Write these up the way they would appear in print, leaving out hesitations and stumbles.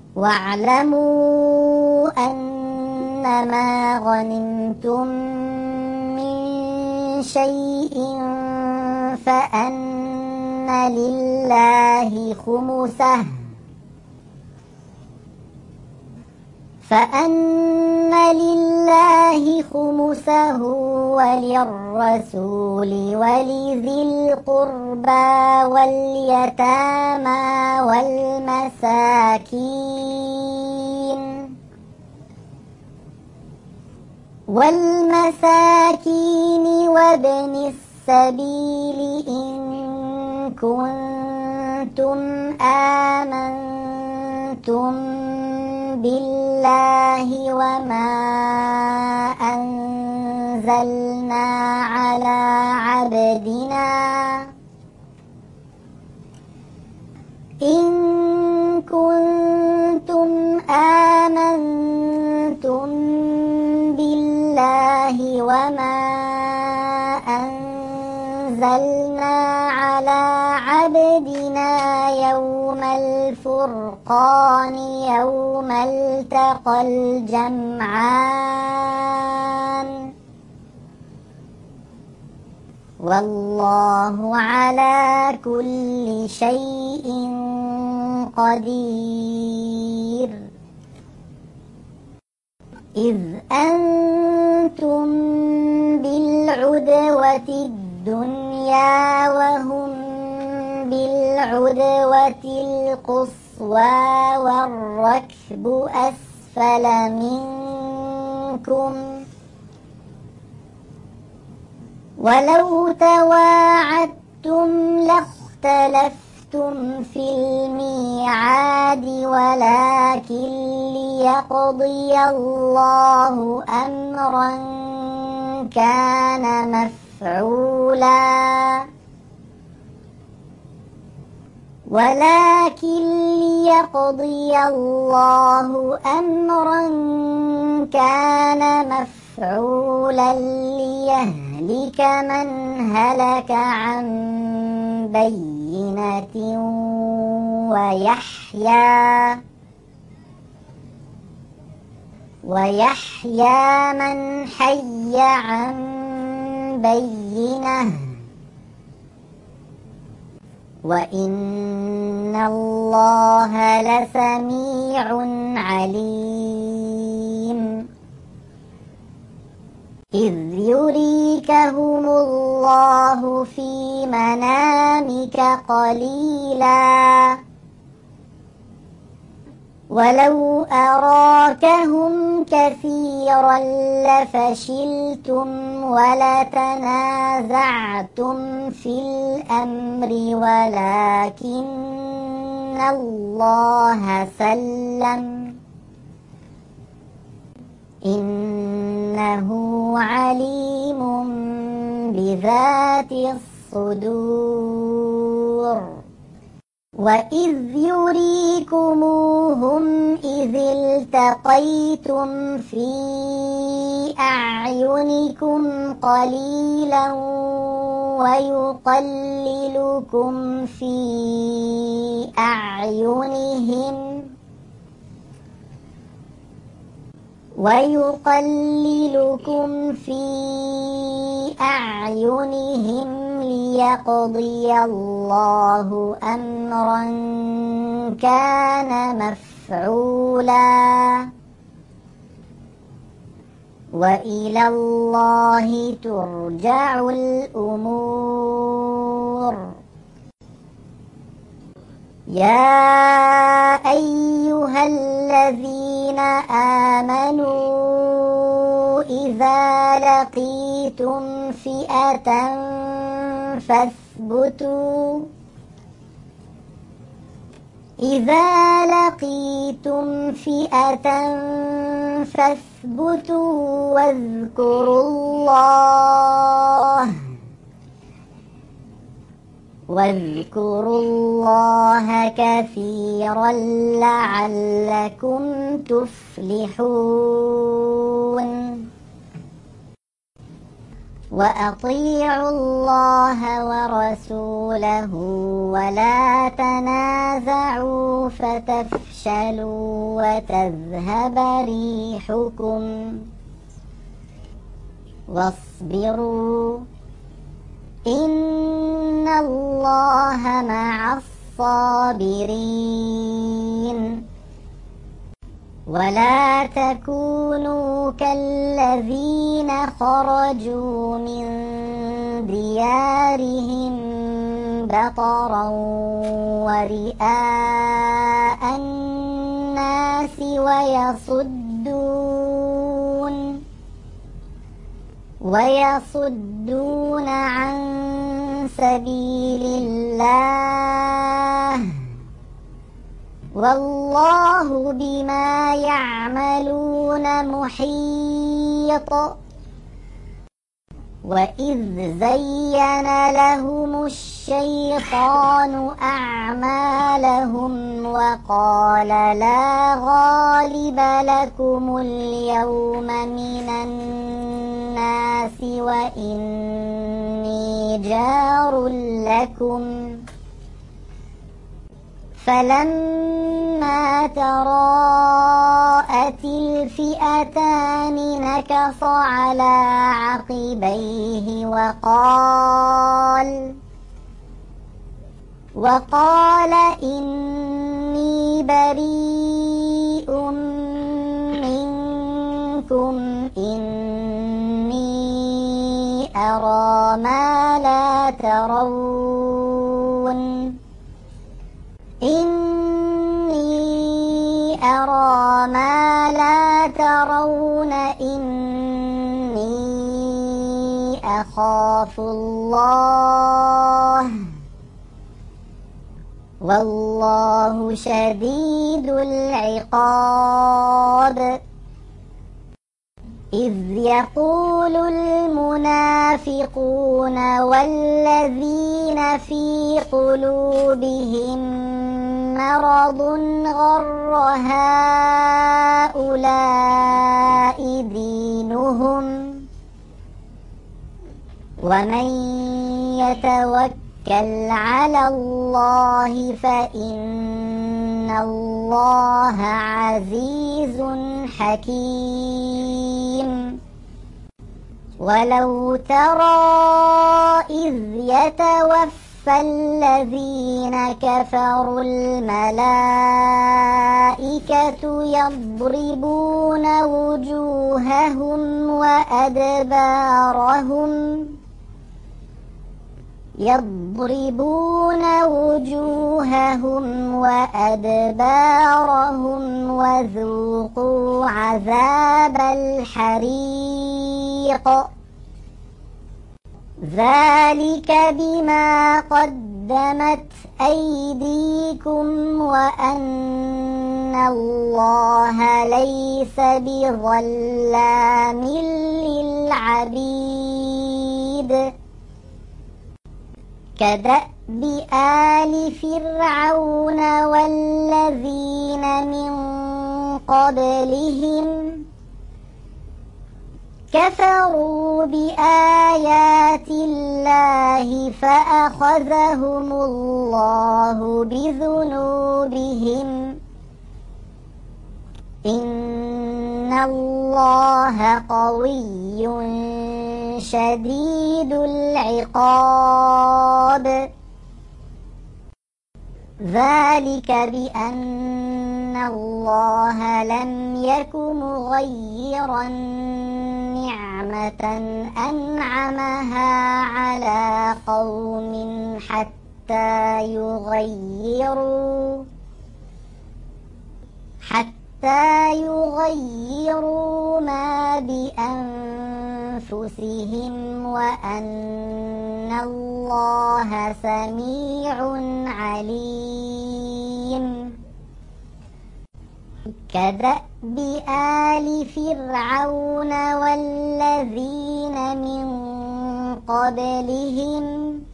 واعلموا أنما غنمتم من شيء فأن لله خمسه وللرسول ولذي القربى واليتامى والمساكين وابن السبيل إن كنتم آمنتم بالله وما أنزلنا على عبدنا إن كنتم آمنتم بالله وما أنزلنا على عبدنا يوم الفرقان يوم التقى الجمعان والله على كل شيء قدير. إذ أنتم بالعدوة الدنيا وهم بالعدوة القصوى والركب أسفل منكم ولو تواعدتم لاختلفتم في الميعاد ولكن ليقضي الله أمرا كان مفعولا ليهلك من هلك عن بينة ويحيى من حي عن بينة وإن الله لسميع عليم. إذ يريكهم الله في منامك قليلا ولو أراكهم كثيرا لفشلتم ولتنازعتم في الأمر ولكن الله سلم إنه عليم بذات الصدور. وإذ يريكموهم إذ التقيتم في أعينكم قليلا ويقللكم في أعينهم ليقضي الله أمرا كان مفعولا وإلى الله ترجع الأمور. يا أيها الذين آمنوا إذا لقيتم فئة فاثبتوا واذكروا الله كثيرا لعلكم تفلحون. وأطيعوا الله ورسوله ولا تنازعوا فتفشلوا وتذهب ريحكم واصبروا إن الله مع الصابرين ولا تكونوا كالذين خرجوا من ديارهم بطرا ورئاء الناس ويصدون عن سبيل الله والله بما يعملون محيط وإذ زين لهم الشيطان أعمالهم وقال لا غالب لكم اليوم من الناس وإني جار لكم فلما تراءت الفئتان نكص على عقبيه وقال إني بريء منكم إني أرى ما لا ترون إني أخاف الله والله شديد العقاب إذ يقول المنافقون والذين في قلوبهم مرض غر هؤلاء دينهم ومن يتوكل على الله فإن الله عزيز حكيم ولو ترى إذ يتوفى الذين كفروا الملائكة يضربون وجوههم وأدبارهم وذوقوا عذاب الحريق ذلك بما قدمت أيديكم وأن الله ليس بظلام للعبيد كدأب آل فرعون والذين من قبلهم كفروا بآيات الله فأخذهم الله بذنوبهم إن الله قوي شديد العقاب ذلك بأن الله لم يك مغيرا نعمة أنعمها على قوم حتى يغيروا ما بأنفسهم وأن الله سميع عليم كدأب آل فرعون والذين من قبلهم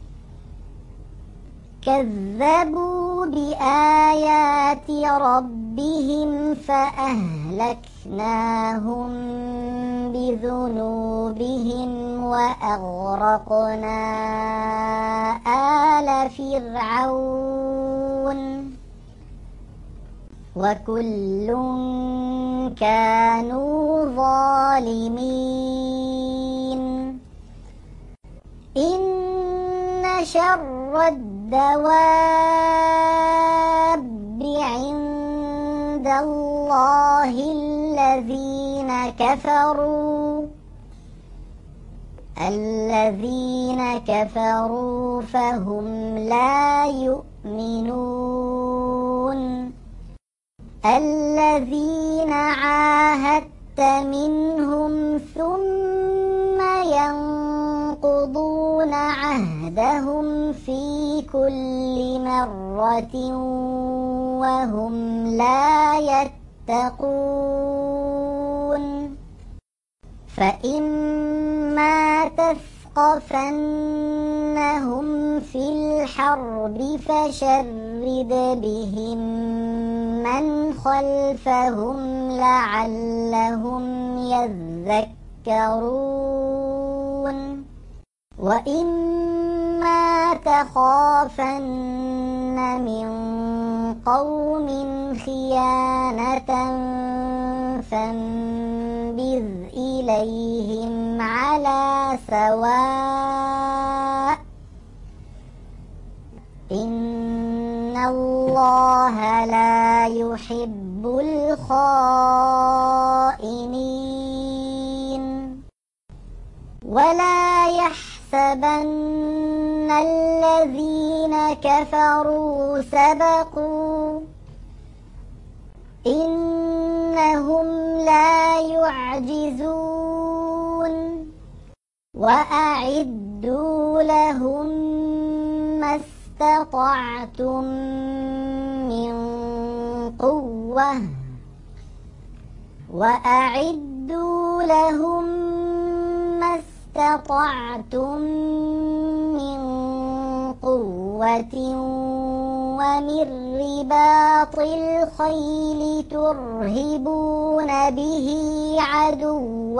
كذبوا بآيات ربهم ربهم فأهلكناهم بذنوبهم وأغرقنا آل فرعون وكل كانوا ظالمين إن شر الدواب عند الله الذين كفروا فهم لا يؤمنون الذين عاهدت منهم ثم ينقضون عهدهم في كل مرة وهم لا يتقون فإما تثقفنهم في الحرب فشرد بهم من خلفهم لعلهم يذكرون وإما تخافن من قوم خيانة فانبذ إليهم على سواء إن الله لا يحب الخائنين ولا يحسبن الذين كفروا سبقوا إنهم لا يعجزون وأعدوا لهم ما استطعتم من قوة وأعدوا لهم ما استطعتم من قوة ومن رباط الخيل ترهبون به عدو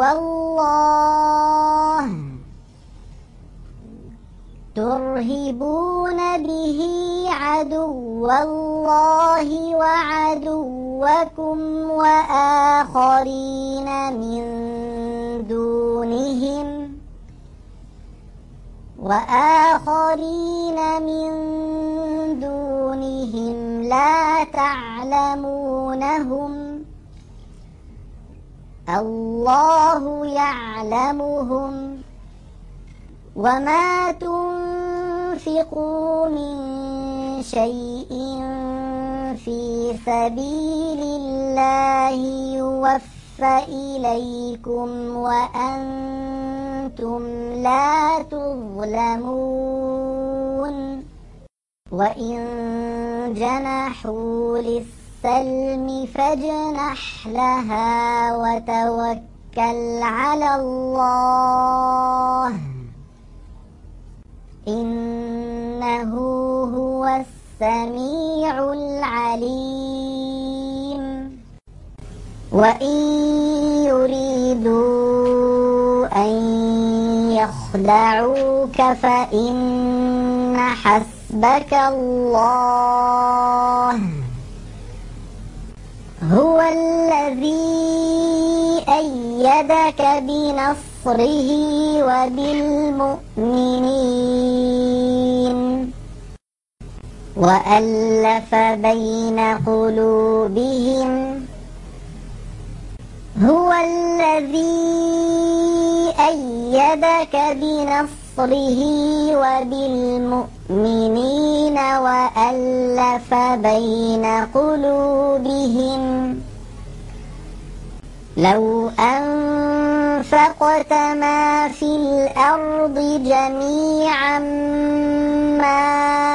الله وعدوكم وآخرين من دونهم لا تعلمونهم الله يعلمهم وما تنفقوا من شيء في سبيل الله يوفى إليكم وأنتم لا تظلمون وإن جنحوا للسلم فاجنح لها وتوكل على الله إنه هو السميع العليم وإن يريدوا أن يخدعوك فإن حسبك الله هو الذي أيدك بنصره وبالمؤمنين وألف بين قلوبهم هو الذي أيدك بنصره وبالمؤمنين وألف بين قلوبهم لو أنفقت ما في الأرض جميعا ما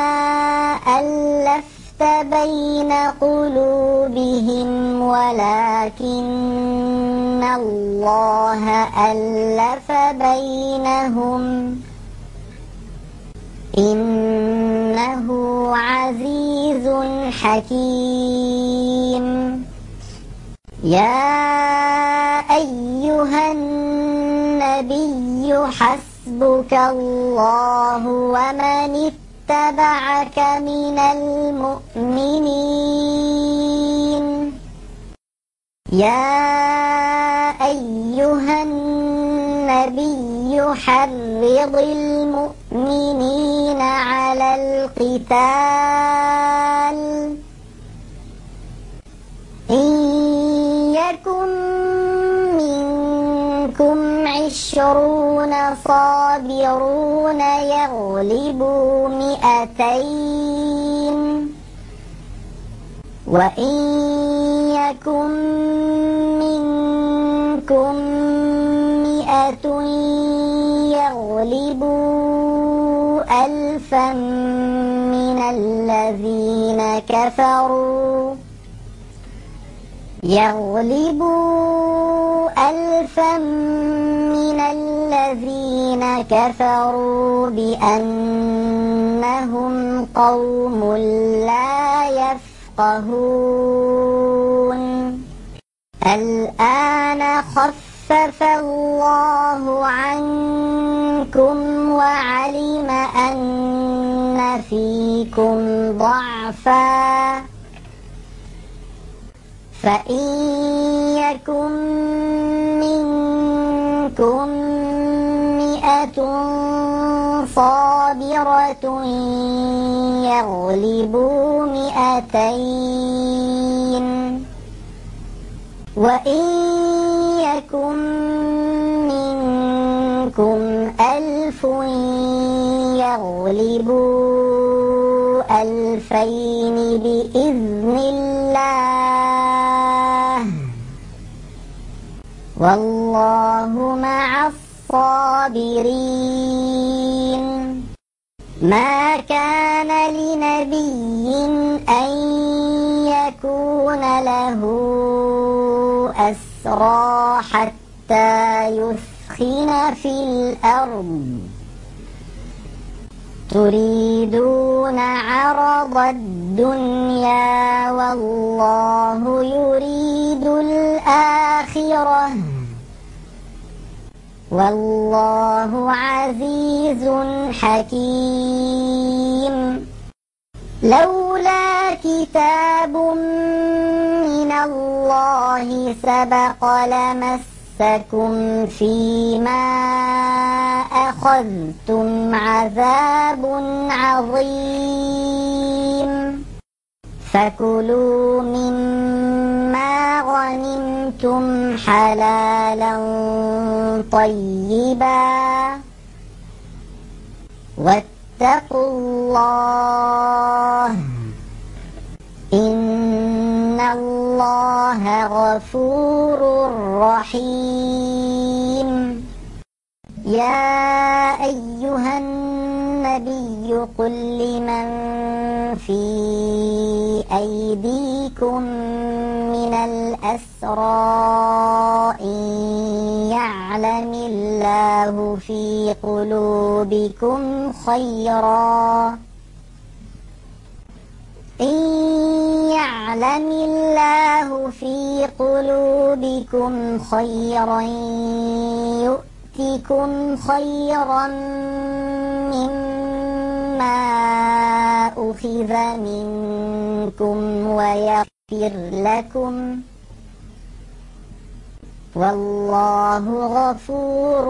ألفت بين قلوبهم ولكن الله ألف بينهم إنه عزيز حكيم يا أيها النبي حسبك الله ومن اتبعك من المؤمنين يا أيها النبي حرض المؤمنين على القتال إن يكن منكم 20 صابرون يغلبوا 200 وإن يكن منكم 100 يغلبوا 1000 من الذين كفروا بأنهم قوم لا يفقهون الآن خفف الله عنكم وعلم أن فيكم ضعفا فإن يكن منكم 100 صابرة يغلبوا 200 وإن يكن منكم 1000 يغلبوا 2000 بإذن الله والله مع الصابرين ما كان لنبي أن يكون له أسرى حتى يثخن في الأرض تريدون عرض الدنيا والله يريد الآخرة والله عزيز حكيم لولا كتاب من الله سبق لمسكم فيما أخذتم عذاب عظيم فكلوا مما غنمتم حلالا طيبا واتقوا الله إن الله غفور رحيم يا أيها النبي قل لمن في أيديكم من الأسرى إن يعلم الله في قلوبكم خيرا يؤتكم خيرا مما أخذ منكم ويغفر لكم والله غفور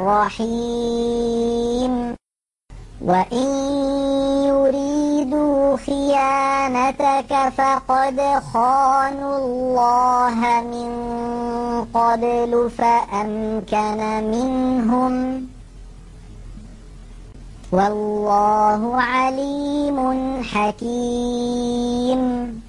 رحيم وإن يريدوا خيانتك فقد خانوا الله من قبل فأمكن منهم والله عليم حكيم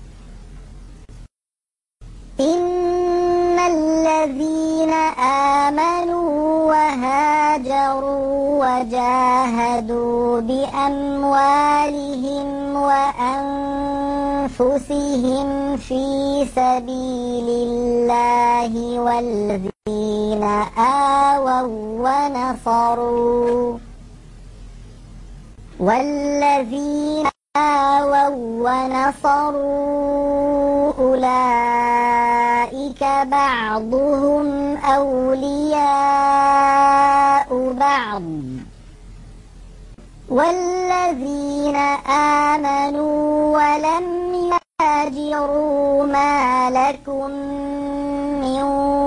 إن الذين آمنوا وهاجروا وجاهدوا بأموالهم وأنفسهم في سبيل الله والذين آووا ونصروا أولئك بعضهم أولياء بعض والذين آمنوا ولم يهاجروا ما لكم من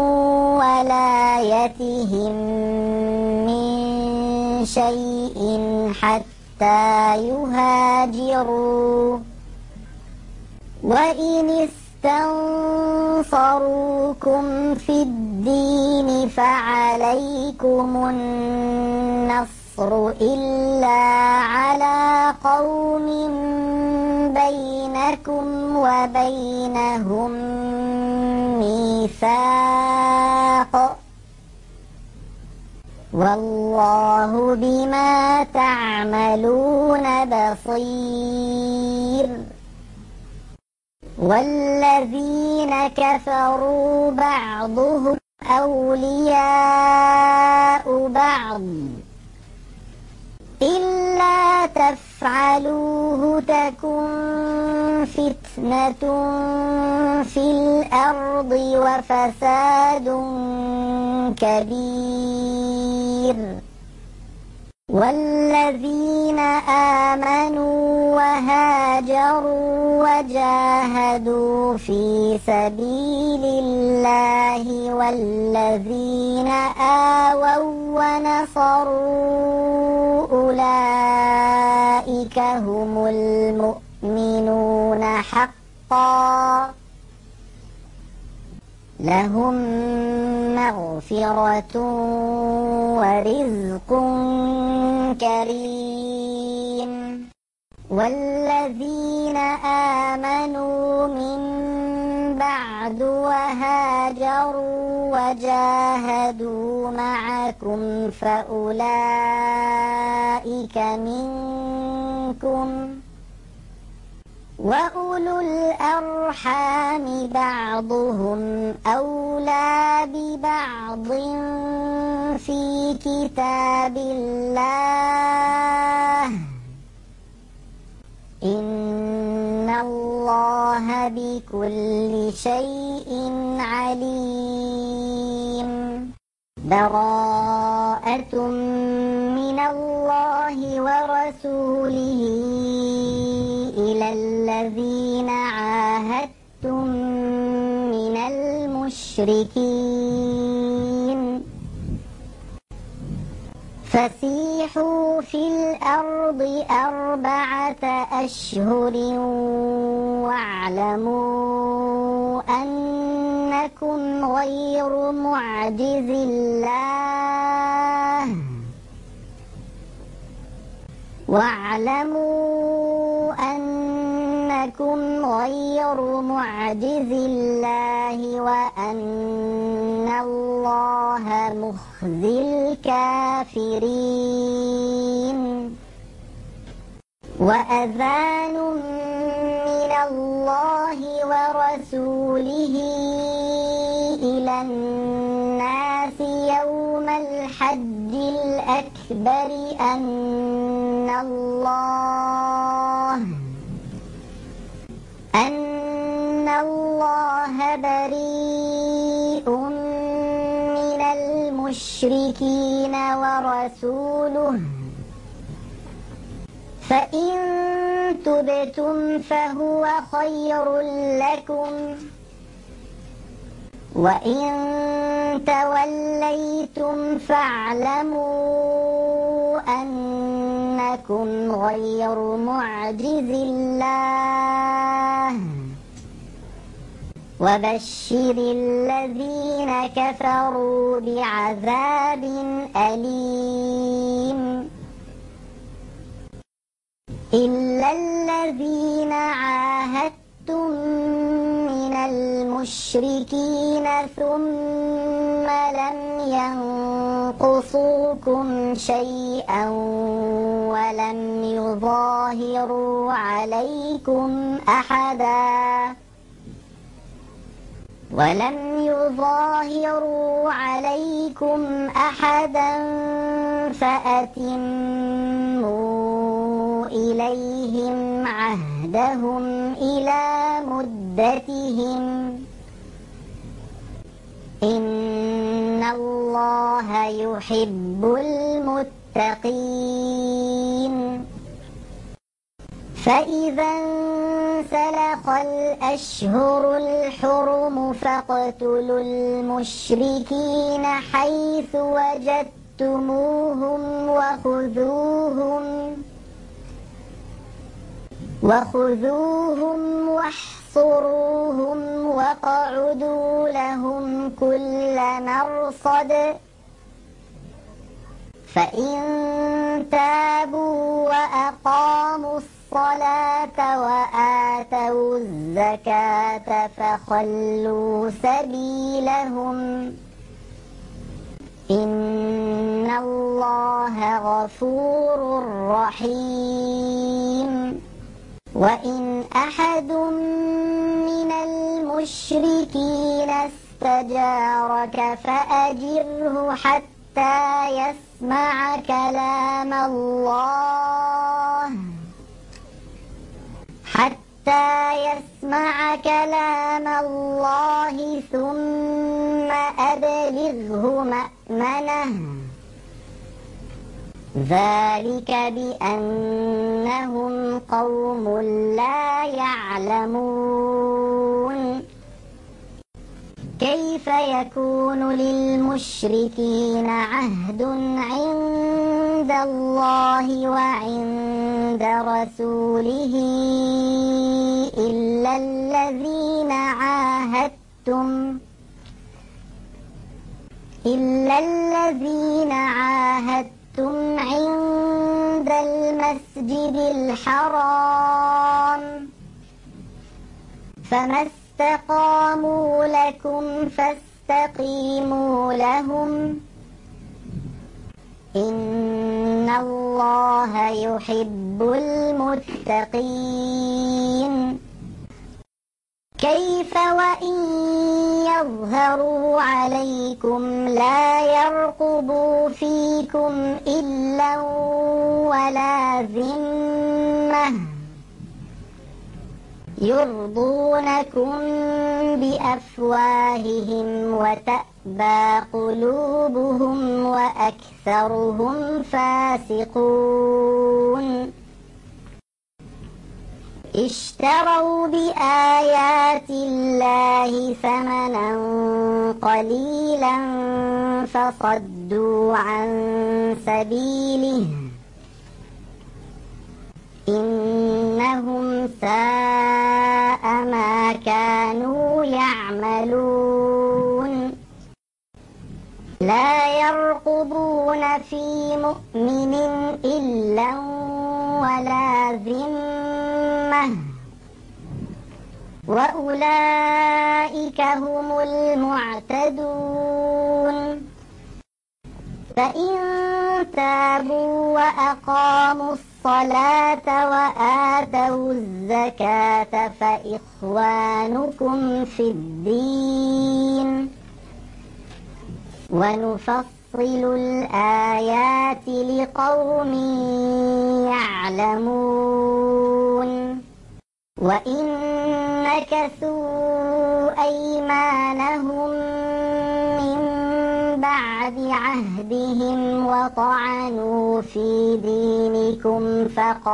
ولايتهم من شيء حتى يهاجروا وإن استنصروكم في الدين فعليكم النصر إلا على قوم بينكم وبينهم ميثاق والله بما تعملون بصير والذين كفروا بعضهم أولياء بعض إلا تفعلوه تكن فتنة في الأرض وفساد كبير والذين آمنوا وهاجروا وجاهدوا في سبيل الله والذين آووا ونصروا أولئك هم المؤمنون حقا لهم مغفرة ورزق كريم والذين آمنوا من بعد وهاجروا وجاهدوا معكم فأولئك منكم وأولو الأرحام بعضهم أولى ببعض في كتاب الله إن الله بكل شيء عليم براءة من الله ورسوله إلى الذين عاهدتم من المشركين فسيحوا في الأرض 4 أشهر واعلموا أنكم غير معجز الله وأن الله مخزي الكافرين وأذان من الله ورسوله إلى الناس يوم الحج الأكبر أن الله بريء من المشركين ورسوله فإن تبتم فهو خير لكم وإن توليتم فاعلموا أنكم غير معجز الله وبشر الذين كفروا بعذاب أليم إلا الذين عاهدتم من المشركين ثم لم ينقصوكم شيئا ولم يظاهروا عليكم أحدا فأتموا إليهم عهدهم إلى مدتهم الله يحب المتقين. فإذا انسلخ الأشهر الحرم فاقتلوا المشركين حيث وجدتموهم وخذوهم واحصروهم واقعدوا لهم كل مرصد. فإن تابوا وأقاموا الصلاة وآتوا الزكاة فخلوا سبيلهم إن الله غفور رحيم. وإن أحد من المشركين استجارك فأجره حتى يسمع كلام الله ثم أبلغه مأمنه. ذلك بأنهم قوم لا يعلمون. كيف يكون للمشركين عهد عند الله وعند رسوله إلا الذين عاهدتم عند المسجد الحرام فما استقاموا لكم فاستقيموا لهم إن الله يحب المتقين. كيف وإن يظهروا عليكم لا يرقبوا فيكم إلا ولا ذمة يرضونكم بأفواههم وتأبى قلوبهم وأكثرهم فاسقون. اشتروا بآيات الله ثمنا قليلا فصدوا عن سبيله إنهم ساء ما كانوا يعملون. لا يرقبون في مؤمن إلا ولا ذمة وأولئك هم المعتدون. فإن تابوا وأقاموا الصلاة وآتوا الزكاة فإخوانكم في الدين ونفصل الآيات لقوم يعلمون. وإن نكثوا أيمانهم من بعد عهدهم وطعنوا في دينكم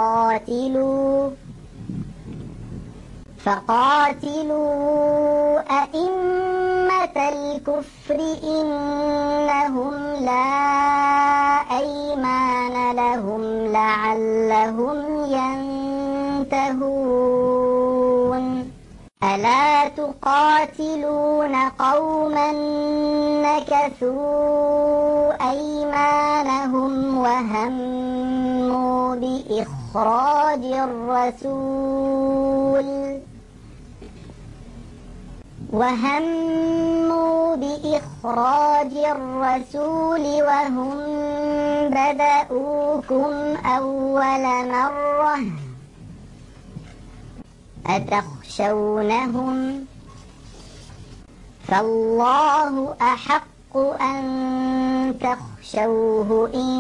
فقاتلوا أئمة الكفر إنهم لا أيمان لهم لعلهم ينتهون. ألا تقاتلون قوما نكثوا أيمانهم وهموا بإخراج الرسول وهم بدأوكم أول مرة أتخشونهم فالله أحق أن تخشوه إن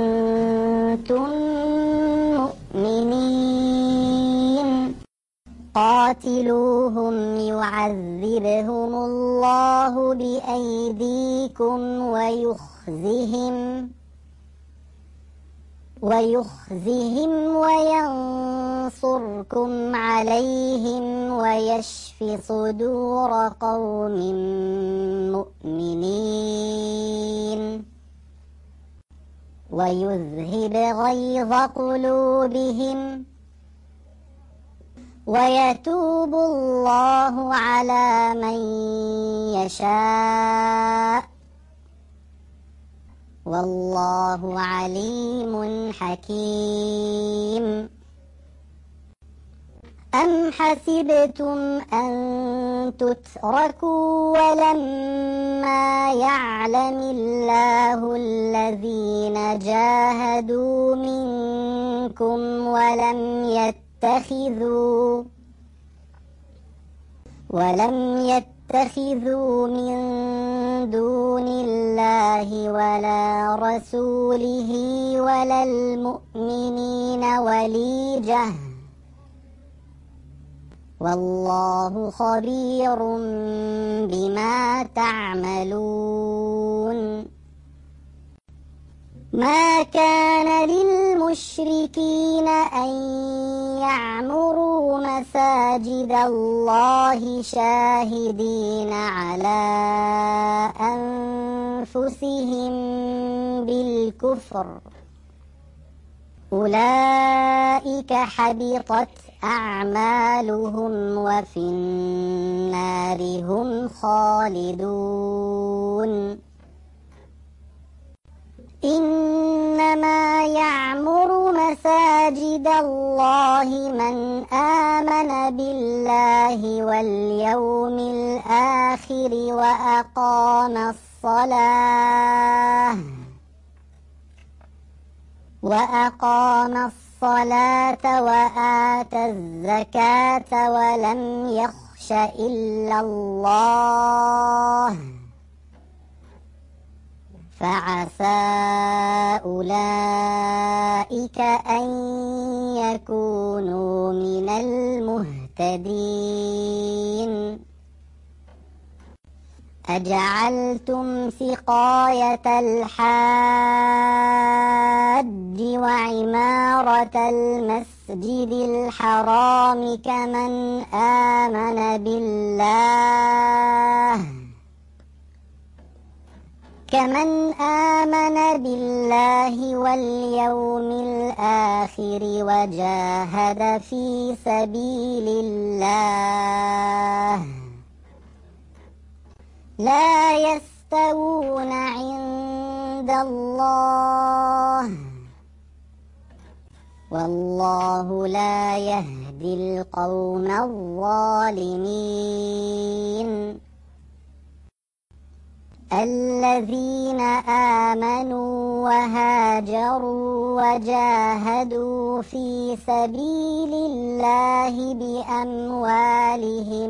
كنتم مؤمنين. قاتلوهم يعذبهم الله بأيديكم ويخزهم وينصركم عليهم ويشف صدور قوم مؤمنين ويذهب غيظ قلوبهم ويتوب الله على من يشاء والله عليم حكيم. أم حسبتم أن تتركوا ولما يعلم الله الذين جاهدوا منكم ولم يتخذوا من دون الله ولا رسوله ولا المؤمنين وليجة والله خبير بما تعملون. ما كان للمشركين أن يعمروا مساجد الله شاهدين على أنفسهم بالكفر أولئك حبطت أعمالهم وفي النار هم خالدون. إنما يعمر مساجد الله من آمن بالله واليوم الآخر وأقام الصلاة وآتى الزكاة ولم يخش إلا الله فعسى أولئك أن يكونوا من المهتدين. أجعلتم سقاية الحاج وعمارة المسجد الحرام كمن آمن بالله واليوم الآخر وجاهد في سبيل الله لا يستوون عند الله والله لا يهدي القوم الظالمين. الذين آمنوا وهاجروا وجاهدوا في سبيل الله بأموالهم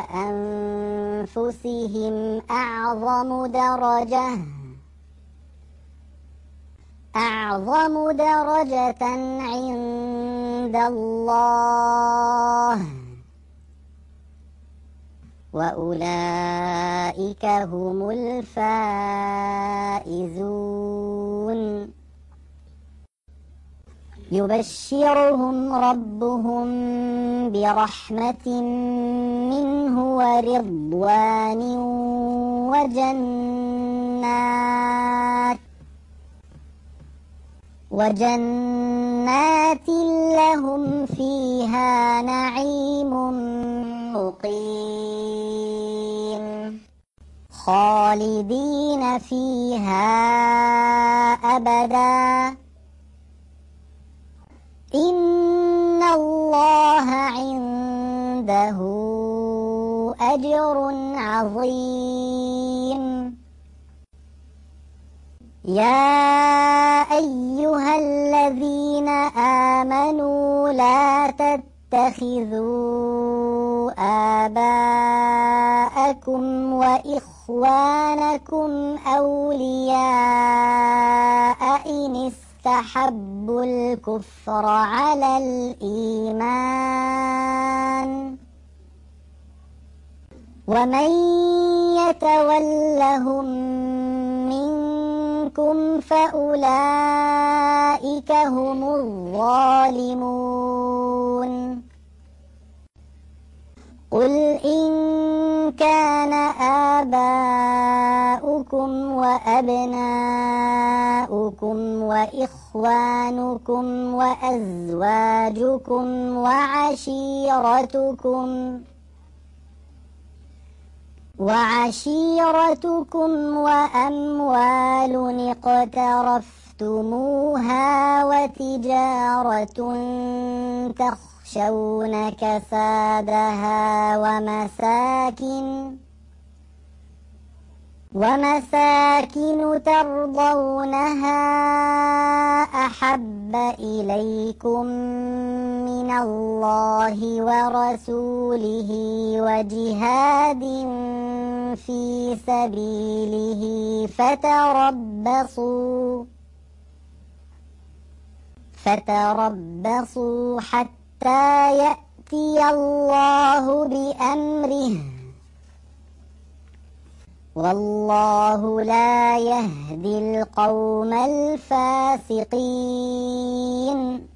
وأنفسهم أعظم درجة عند الله وأولئك هم الفائزون. يبشرهم ربهم برحمة منه ورضوان وجنات لهم فيها نعيم مقيم خالدين فيها أبدا إن الله عنده أجر عظيم. يا أيها الذين آمنوا لا تتخذوا آباءكم وإخوانكم أولياء إن استحبوا الكفر على الإيمان ومن يتولهم منكم فأولئك هم الظالمون قل إن كان آباؤكم وأبناؤكم وإخوانكم وأزواجكم وعشيرتكم وأموال اقترفتموها وتجارة تخشون كسادها ومساكن ترضونها أحب إليكم من الله ورسوله وجهاد في سبيله فتربصوا حتى يأتي الله بأمره والله لا يهدي القوم الفاسقين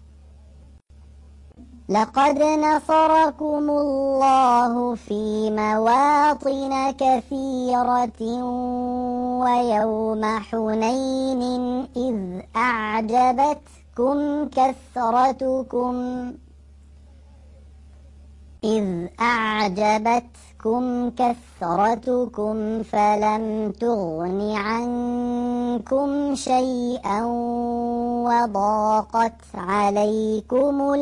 لقد نصركم الله في مواطن كثيرة ويوم حنين إذ أعجبتكم كثرتكم فلم تغن عنكم شيئا وضاقت عليكم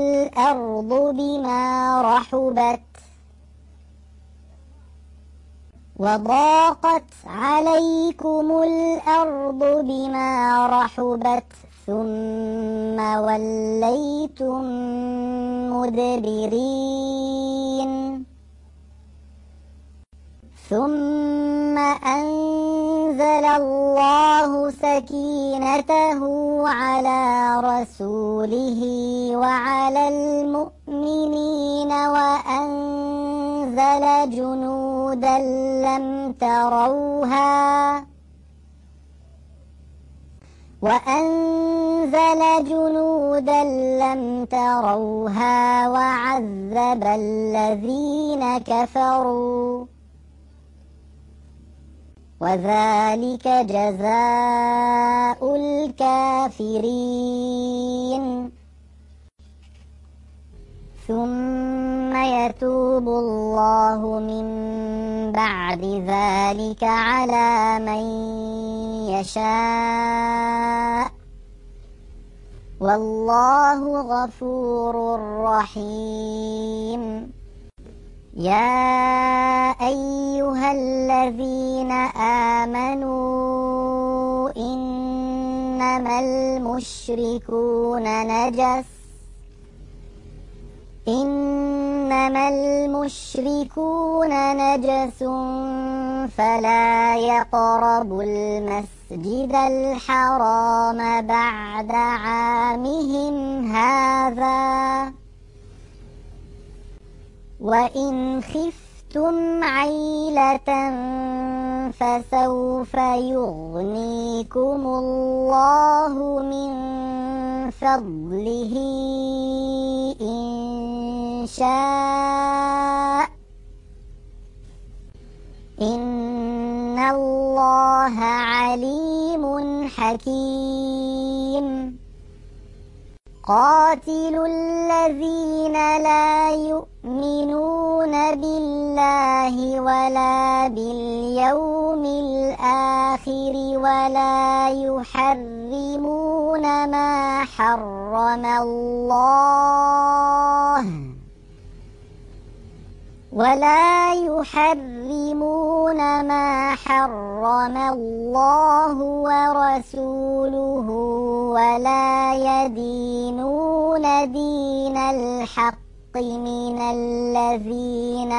الأرض بما رحبت ثم وليتم مدبرين ثم أنزل الله سكينته على رسوله وعلى المؤمنين وأنزل جنودا لم تروها وعذب الذين كفروا وذلك جزاء الكافرين ثم يتوب الله من بعد ذلك على من يشاء والله غفور رحيم يا أيها الذين آمنوا إنما المشركون نجس فلا يقربوا المسجد الحرام بعد عامهم هذا وإن خفتم عيلة فسوف يغنيكم الله من فضله إن شاء إن الله عليم حكيم قاتلوا الذين لا يؤمنون بالله ولا باليوم الآخر ولا يحرمون ما حرم الله ورسوله ولا يدينون دين الحق من الذين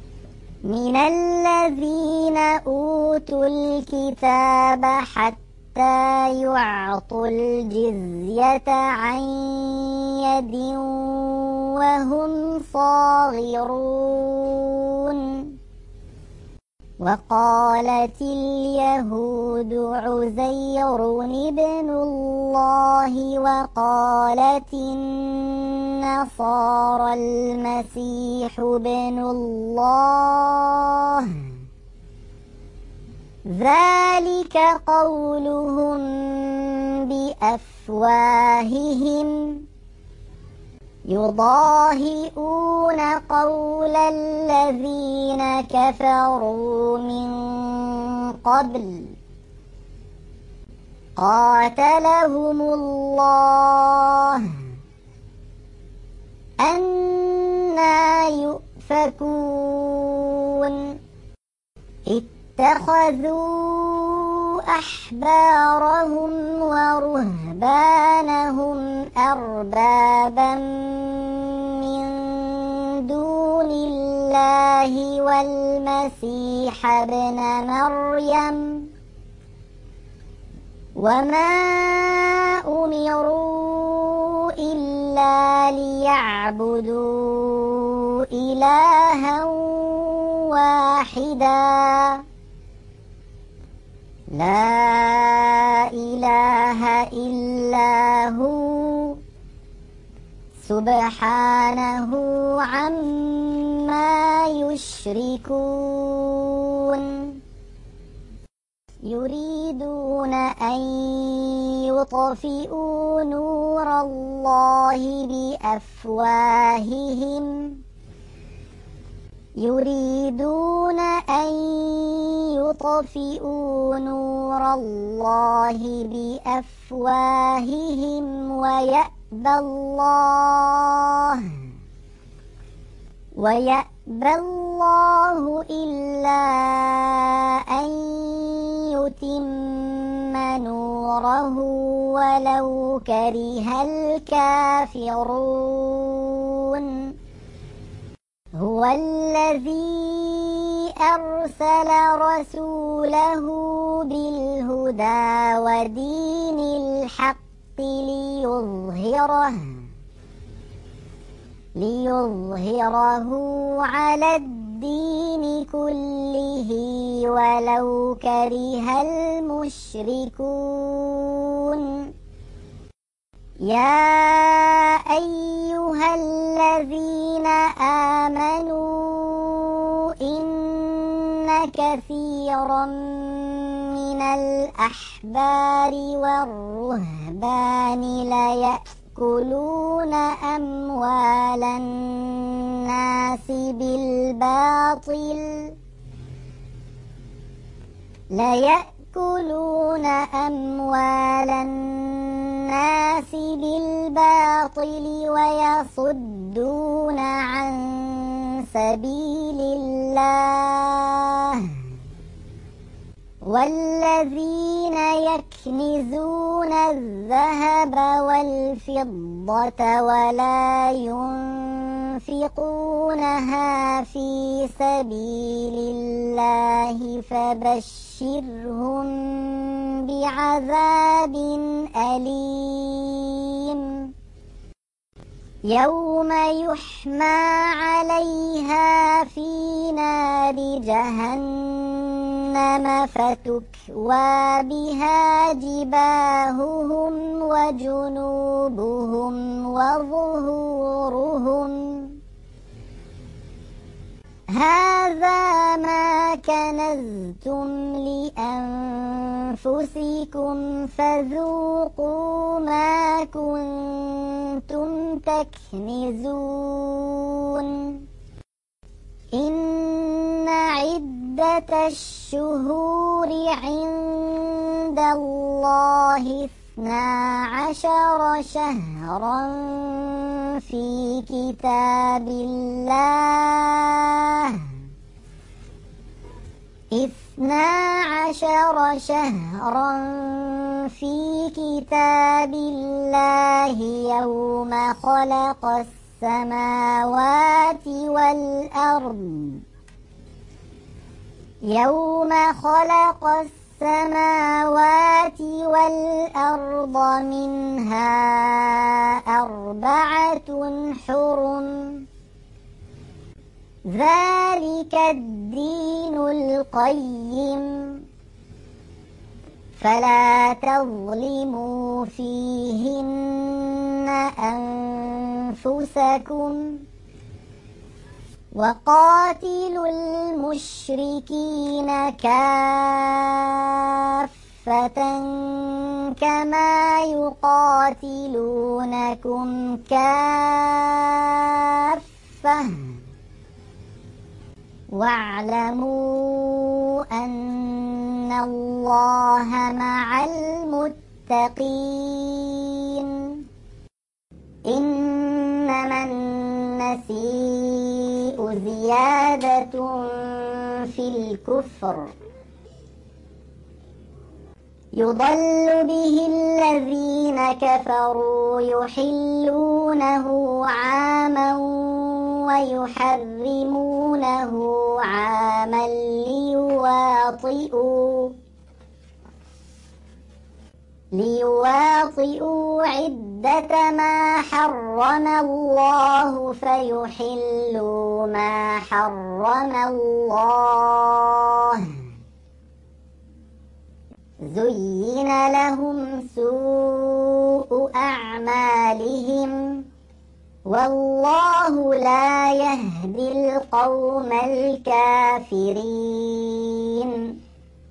أوتوا الكتاب حتى حتى يعطوا الجزية عن يد وهم صاغرون. وقالت اليهود عزير ابن الله وقالت النصارى المسيح ابن الله، ذلك قولهم بأفواههم يضاهئون قول الذين كفروا من قبل قاتلهم الله أنى يؤفكون. اتخذوا أحبارهم ورهبانهم أربابا من دون الله والمسيح ابن مريم، وما أمروا إلا ليعبدوا إلها واحدا لا إله إلا هو سبحانه عما يشركون. يريدون أن يطفئوا نور الله بأفواههم يريدون أن يطفئوا نور الله بأفواههم ويأبى الله إلا أن يتم نوره ولو كره الكافرون. هو الذي أرسل رسوله بالهدى ودين الحق ليظهره على الدين كله ولو كره المشركون. يا أيها الذين آمنوا إن كثيرا من الأحبار والرهبان ليأكلون أموال الناس بالباطل ويصدون عن سبيل الله. والذين يكنزون الذهب والفضة ولا ينفقونها في سبيل الله فبشرهم بعذاب أليم. يوم يحمى عليها في نار جهنم فتكوى بها جباههم وجنوبهم وظهورهم هذا ما كنزتم لأنفسكم فذوقوا ما كنتم تكنزون. إن عدة الشهور عند الله 12 شهرا في كتاب الله 12 شهرا في كتاب الله يوم خلق السماوات والأرض السماوات والأرض منها أربعة حرم ذلك الدين القيم فلا تظلموا فيهن أنفسكم وقاتلوا المشركين كافة كما يقاتلونكم كافة واعلموا أن الله مع المتقين إنما النسيء زيادة في الكفر يضل به الذين كفروا يحلونه عاما ويحرمونه عاما ليواطئوا عدة ما حرم الله فيحلوا ما حرم الله زين لهم سوء أعمالهم والله لا يهدي القوم الكافرين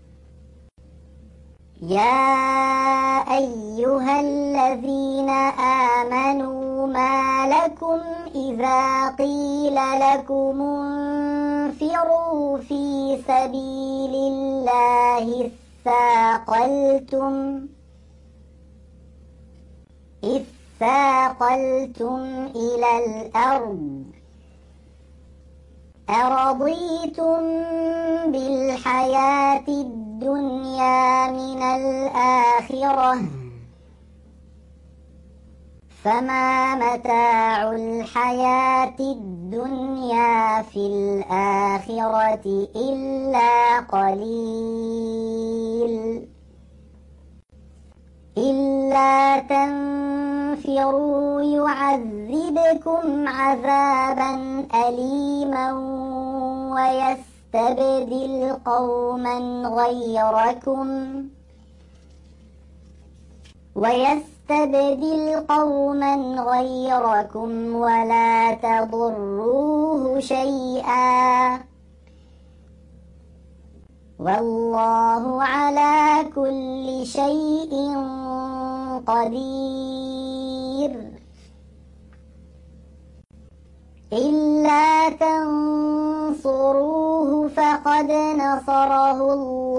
يا أيها الذين آمنوا ما لكم إذا قيل لكم انفروا في سبيل الله اثاقلتم إلى الأرض أرضيتم بالحياة الدنيا من الآخرة فما متاع الحياة الدنيا في الآخرة إلا قليل إلا تنفروا يعذبكم عذابا أليما ويستبدل قوما غيركم ولا تضروه شيئا والله على كل شيء قدير إلا تنصروه فقد نصره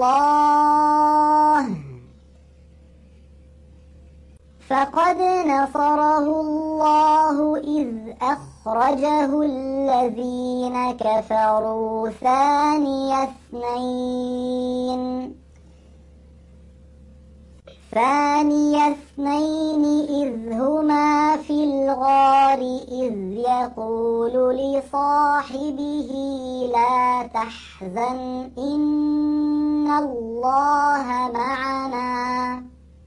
الله إذ أخرجه الذين كفروا ثاني اثنين إذ هما في الغار إذ يقول لصاحبه لا تحزن إن الله معنا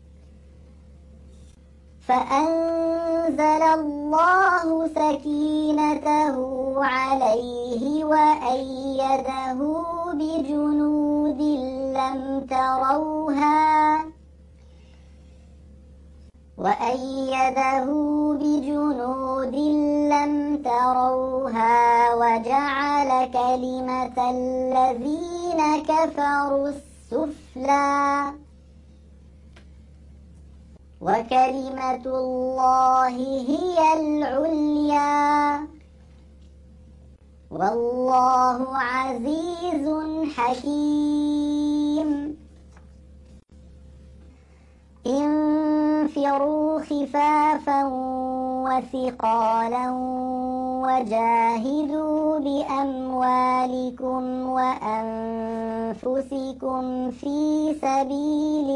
فأنزل الله سكينته عليه وأيده بجنود لم تروها وجعل كلمة الذين كفروا السفلى وكلمة الله هي العليا والله عزيز حكيم انفروا خفافا وثقالا وجاهدوا بأموالكم وأنفسكم في سبيل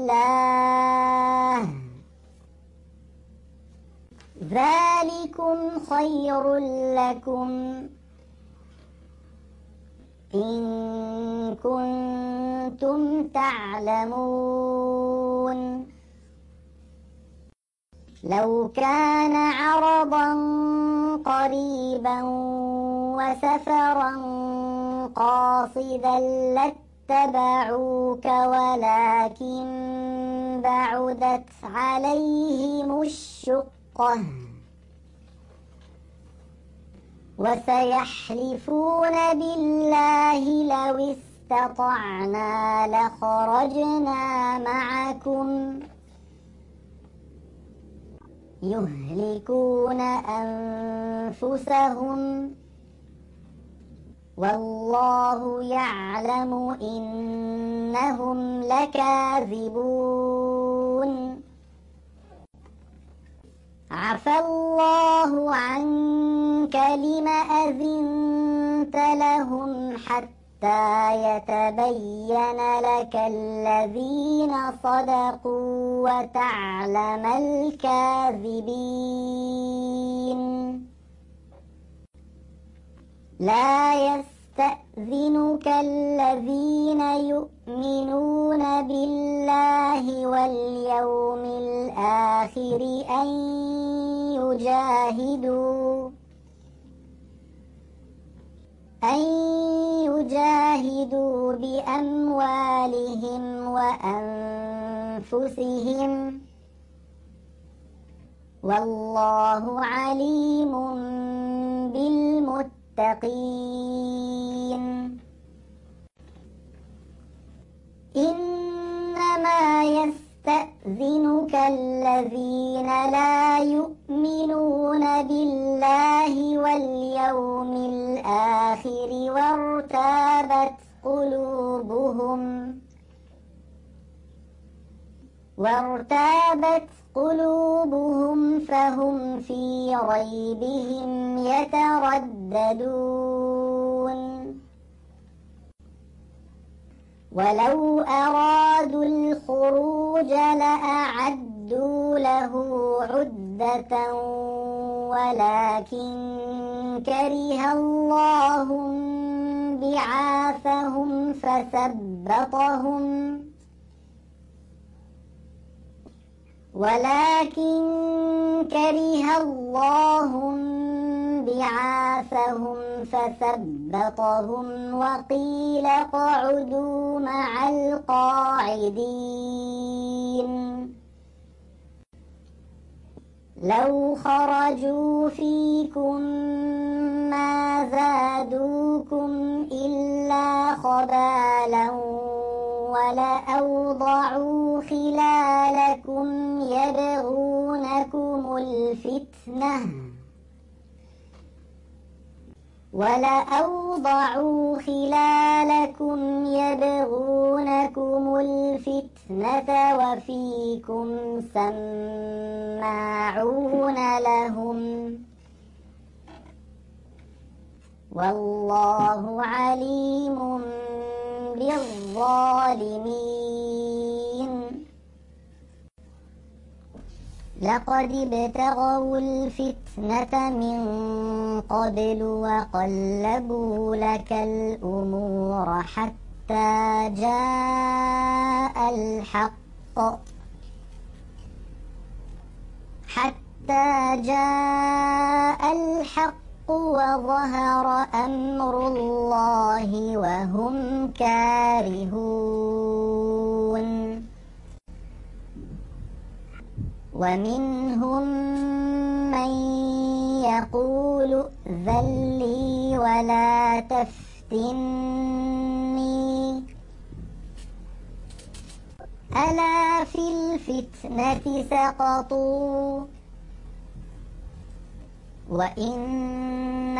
الله ذلكم خير لكم إن كنتم تعلمون. لو كان عرضا قريبا وسفرا قاصدا لاتبعوك ولكن بعدت عليهم الشقة وسيحلفون بالله لو استطعنا لخرجنا معكم يهلكون أنفسهم والله يعلم إنهم لكاذبون. عفى الله عنك لم أذنت لهم حتى يتبين لك الذين صدقوا وتعلم الكاذبين. لا يستأذنك الذين يؤمنون بالله واليوم الآخر أن يجاهدوا بأموالهم وأنفسهم والله عليم بالمتقين. إنما يستأذنك الذين لا يؤمنون بالله واليوم الآخر وارتابت قلوبهم فهم في ريبهم يترددون. ولو أرادوا الخروج لأعدوا له عدة ولكن كره الله بعاثهم فثبطهم وقيل اقعدوا مع القاعدين. لو خرجوا فيكم ما زادوكم إلا خبالا ولأوضعوا خلالكم يبغونكم الفتنة وفيكم سماعون لهم والله عليم بالظالمين. لقد ابتغوا الفتنة من قبل وقلبوا لك الأمور حتى جاء الحق وظهر أمر الله وهم كارهون. ومنهم من يقول ائذن لي ولا تفتني ألا في الفتنة سقطوا وإن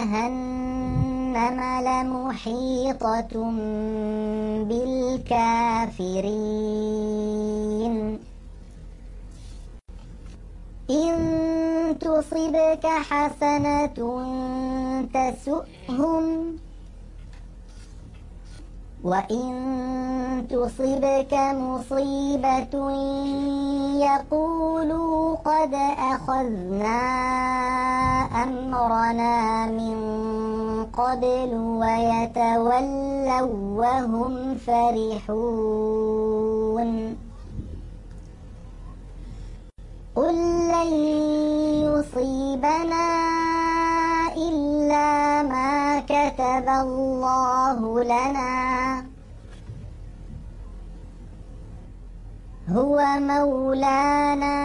جهنم لمحيطة بالكافرين. إن تصبك حسنة تسؤهم وإن تصبك مصيبة يقولوا قد أخذنا أمرنا من قبل ويتولوا وهم فرحون قل لن يصيبنا إلا ما كتب الله لنا هو مولانا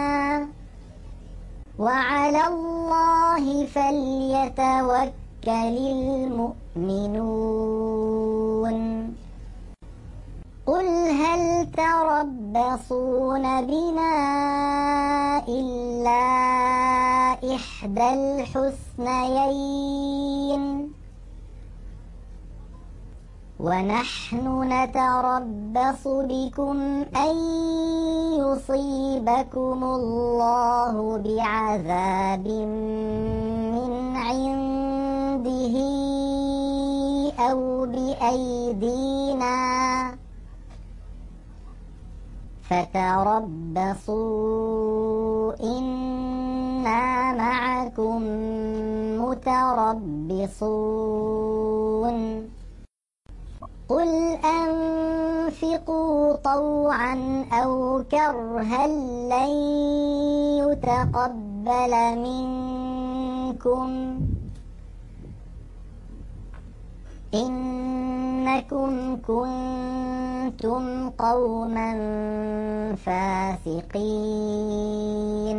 وعلى الله فليتوكل المؤمنون قل هل تربصون بنا إلا إحدى الحسنيين ونحن نتربص بكم أن يصيبكم الله بعذاب من عنده أو بأيدينا فتربصوا إنا معكم متربصون قل أنفقوا طوعا أو كرها لن يتقبل منكم إنكم كنتم قوما فاسقين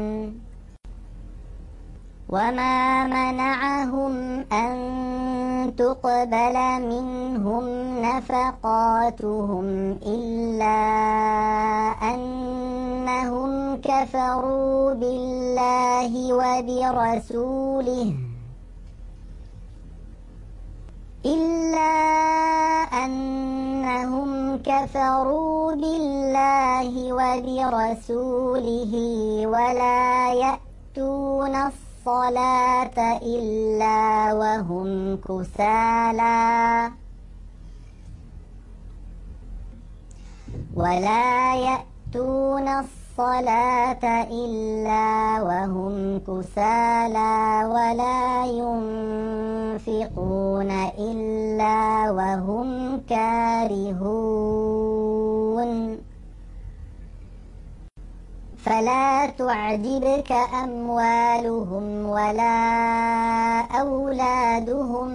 وما منعهم أن تقبل منهم نفقاتهم إلا أنهم كفروا بالله وبرسوله ولا يأتون الصلاة إلا وهم كسالى ولا ينفقون إلا وهم كارهون فلا تعجبك أموالهم ولا أولادهم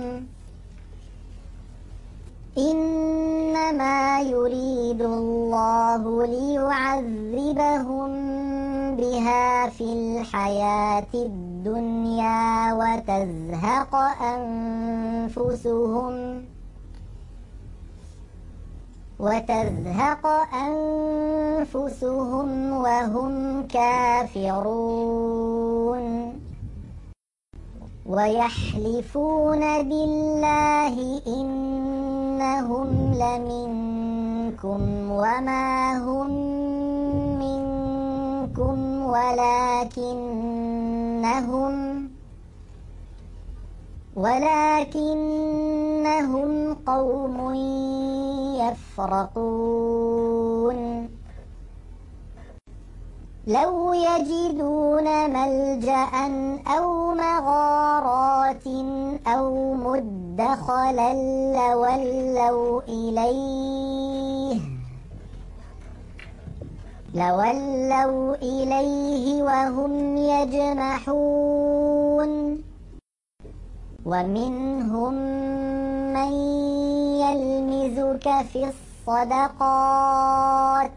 إنما يريد الله ليعذبهم بها في الحياة الدنيا وتزهق أنفسهم وهم كافرون ويحلفون بالله إنهم لمنكم وما هم منكم ولكنهم قوم يفرقون لو يجدون ملجأ أو مغارات أو مدخلا لولوا إليه وهم يجمحون ومنهم من يلمزك في الصدقات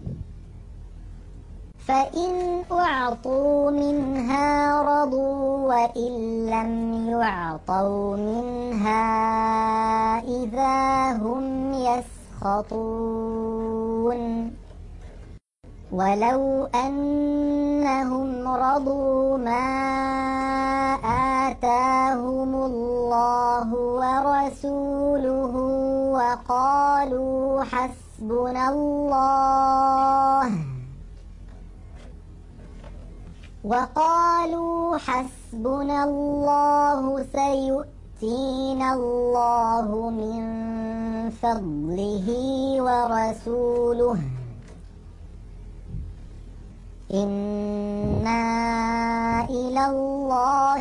فإن أعطوا منها رضوا وإن لم يعطوا منها إذا هم يسخطون ولو أنهم رضوا ما آتاهم الله ورسوله وقالوا حسبنا الله سيؤتينا الله من فضله ورسوله إنا إلى الله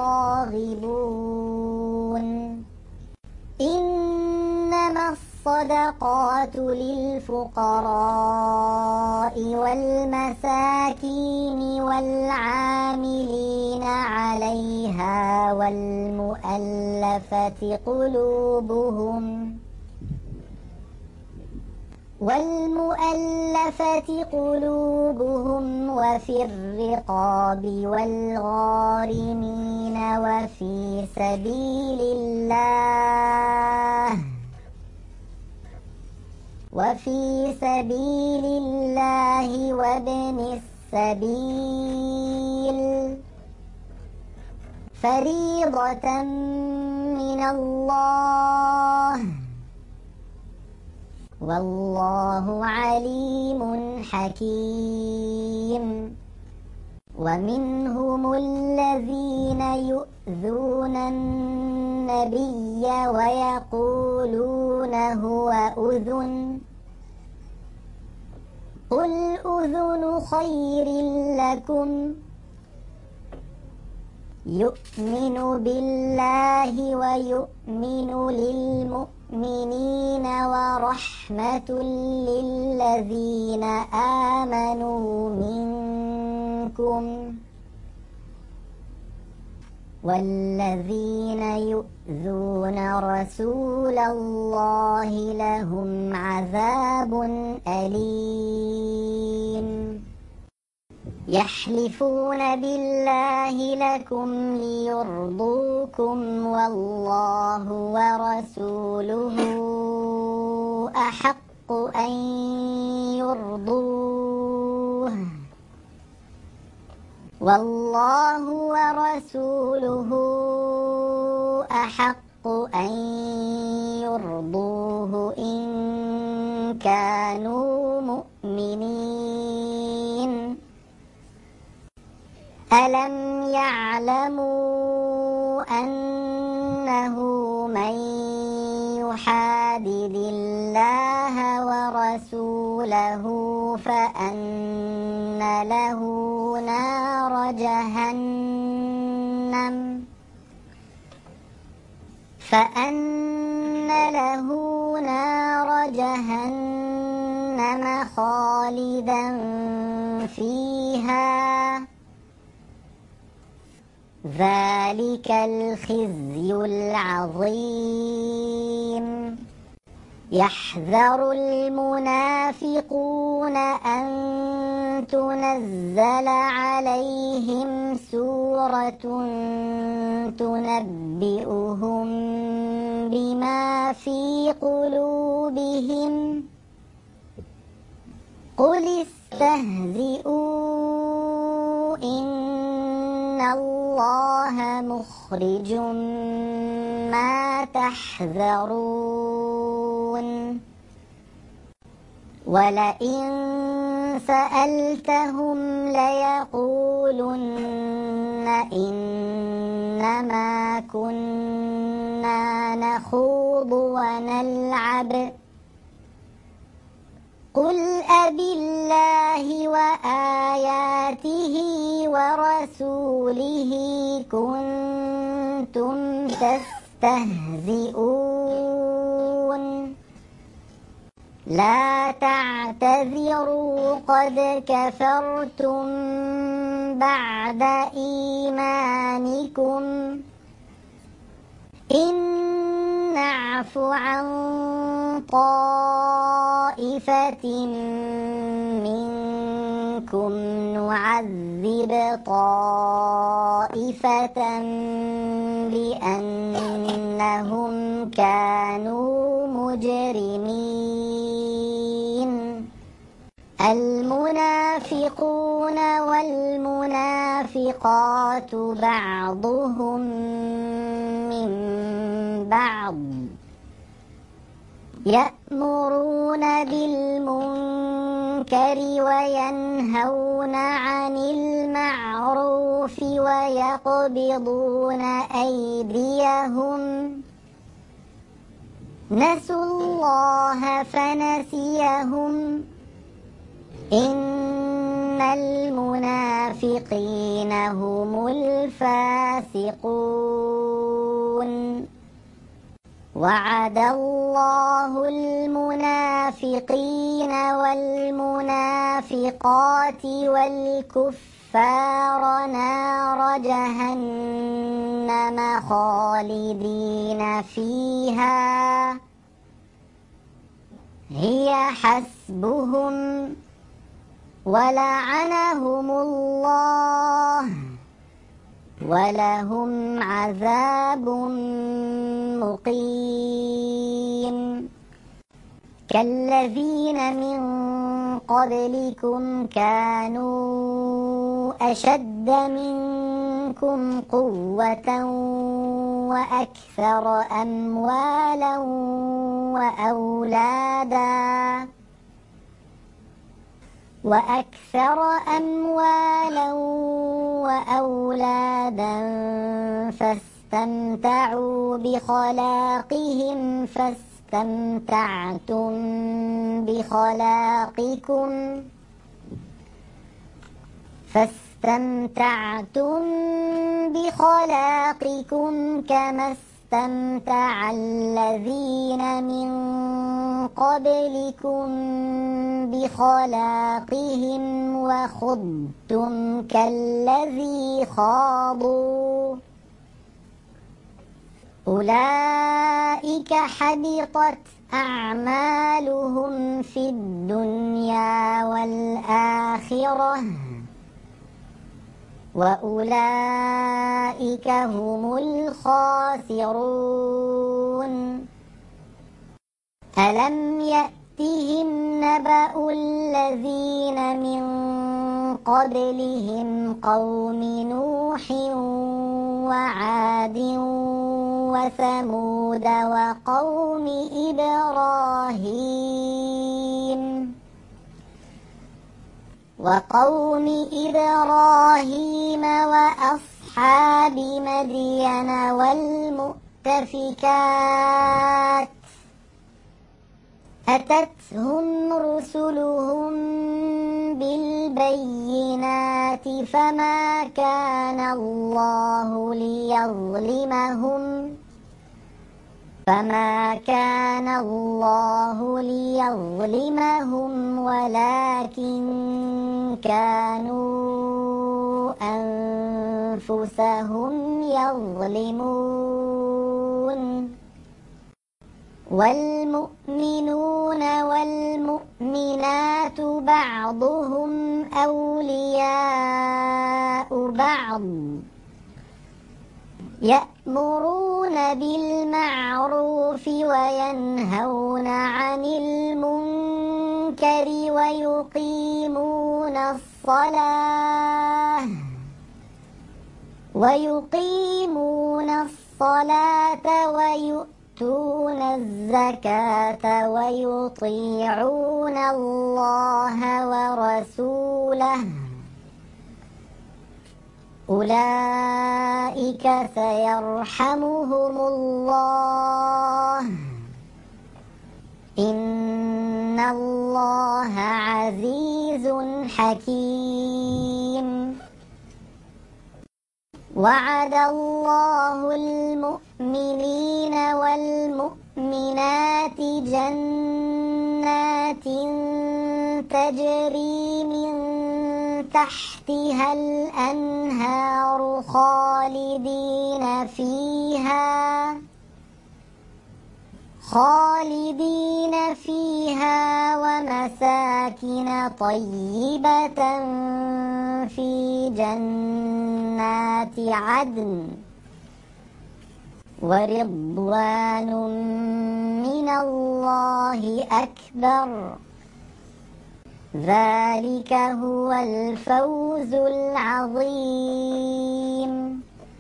راغبون إنما الصدقات للفقراء والمساكين والعاملين عليها والمؤلفة قلوبهم وفي الرقاب والغارمين وفي سبيل الله وابن السبيل فريضة من الله والله عليم حكيم ومنهم الذين يؤذون النبي ويقولون هو أذن قل أذن خير لكم يؤمن بالله ويؤمن للمؤمنين ورحمة للذين آمنوا منكم والذين يؤذون رسول الله لهم عذاب أليم يحلفون بالله لكم ليرضوكم والله ورسوله أحق أن يرضوه والله ورسوله أحق أن يرضوه إن كانوا مؤمنين ألم يعلموا أنه من يحادد الله ورسوله فأن له نار جهنم خالدا فيها ذلك الخزي العظيم يحذر المنافقون أن تنزل عليهم سورة تنبئهم بما في قلوبهم قل استهزئوا إن الله مخرج ما تحذرون ولئن سألتهم ليقولن إنما كنا نخوض ونلعب قل أبالله وآياته ورسوله كنتم تستهزئون لا تعتذروا قد كفرتم بعد إيمانكم إن نعف عن طائفة منكم نعذب طائفة بأنهم كانوا مجرمين المنافقون والمنافقات بعضهم من بعض يأمرون بالمنكر وينهون عن المعروف نسوا الله فنسيهم إن المنافقين هم الفاسقون وعد الله المنافقين والمنافقات والكفار نار جهنم خالدين فيها هي حسبهم ولعنهم الله ولهم عذاب مقيم كالذين من قبلكم كانوا أشد منكم قوة وأكثر أموالا وأولادا فاستمتعوا بخلاقهم فاستمتعتم بخلاقكم كما استمتع الذين من قبلكم بخلاقهم وخضتم كالذي خاضوا أولئك حبطت أعمالهم في الدنيا والآخرة وأولئك هم الخاسرون ألم يأتهم نبأ الذين من قبلهم قوم نوح وعاد وثمود وقوم إبراهيم وأصحاب مدين والمؤتفكات أتتهم رسلهم بالبينات فما كان الله ليظلمهم ولكن كانوا أنفسهم يظلمون والمؤمنون والمؤمنات بعضهم أولياء بعض يأمرون بالمعروف وينهون عن المنكر ويقيمون الصلاة ويؤتون الزكاة ويطيعون الله ورسوله أولئك سيرحمهم الله إن الله عزيز حكيم وعد الله المؤمنين والمؤمنات جنات تجري من تحتها الأنهار خالدين فيها ومساكن طيبة في جنات عدن ورضوان من الله أكبر ذلك هو الفوز العظيم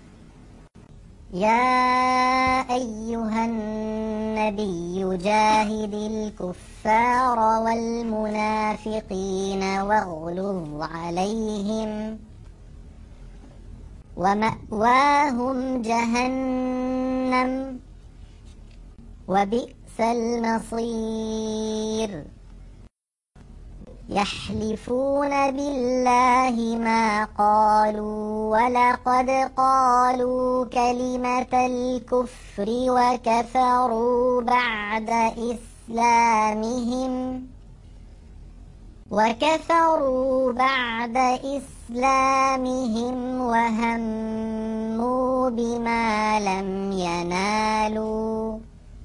يا أيها النبي جاهد الكفار والمنافقين واغلظ عليهم ومأواهم جهنم وبئس وبئس المصير يحلفون بالله ما قالوا ولقد قالوا كلمة الكفر وكفروا بعد إسلامهم وهموا بما لم ينالوا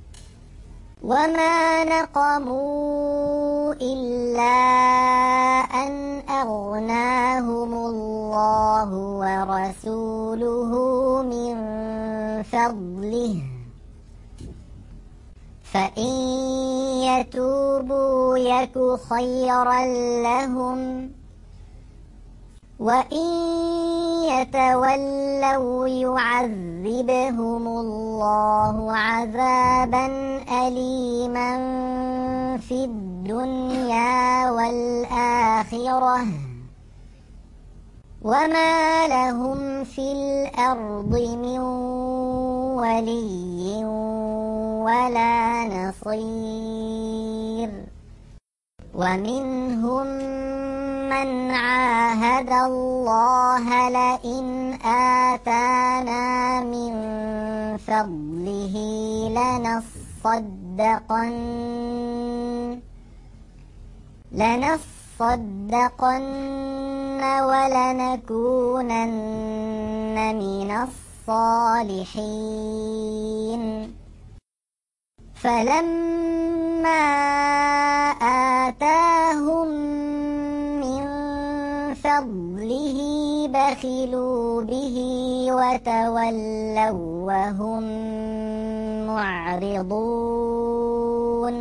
وما نقموا إلا أن أغناهم الله ورسوله من فضله فإن يتوبوا يك خيرا لهم وإن يتولوا يعذبهم الله عذابا أليما في الدنيا والآخرة وما لهم في الأرض من ولي ولا نصير ومنهم من عاهد الله لئن آتانا من فضله لنصدقن ولنكونن من الصالحين فلما آتاهم من فضله بخلوا به وتولوا وهم معرضون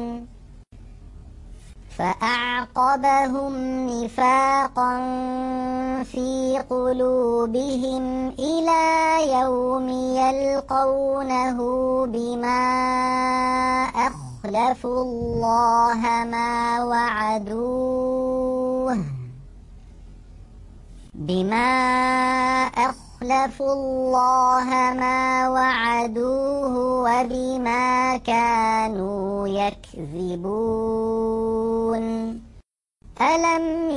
فأعقبهم نفاقا في قلوبهم إلى يوم يلقونه بما أخلفوا الله ما وعدوه وبما كانوا يكذبون ألم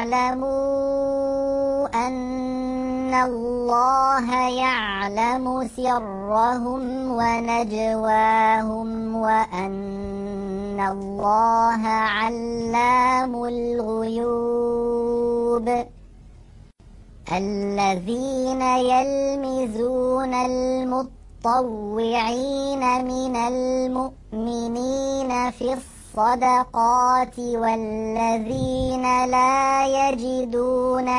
يعلموا أن الله يعلم سرهم ونجواهم وأن الله علام الغيوب الذين يلمزون المطوعين من المؤمنين في الصدقات والذين لا يجدون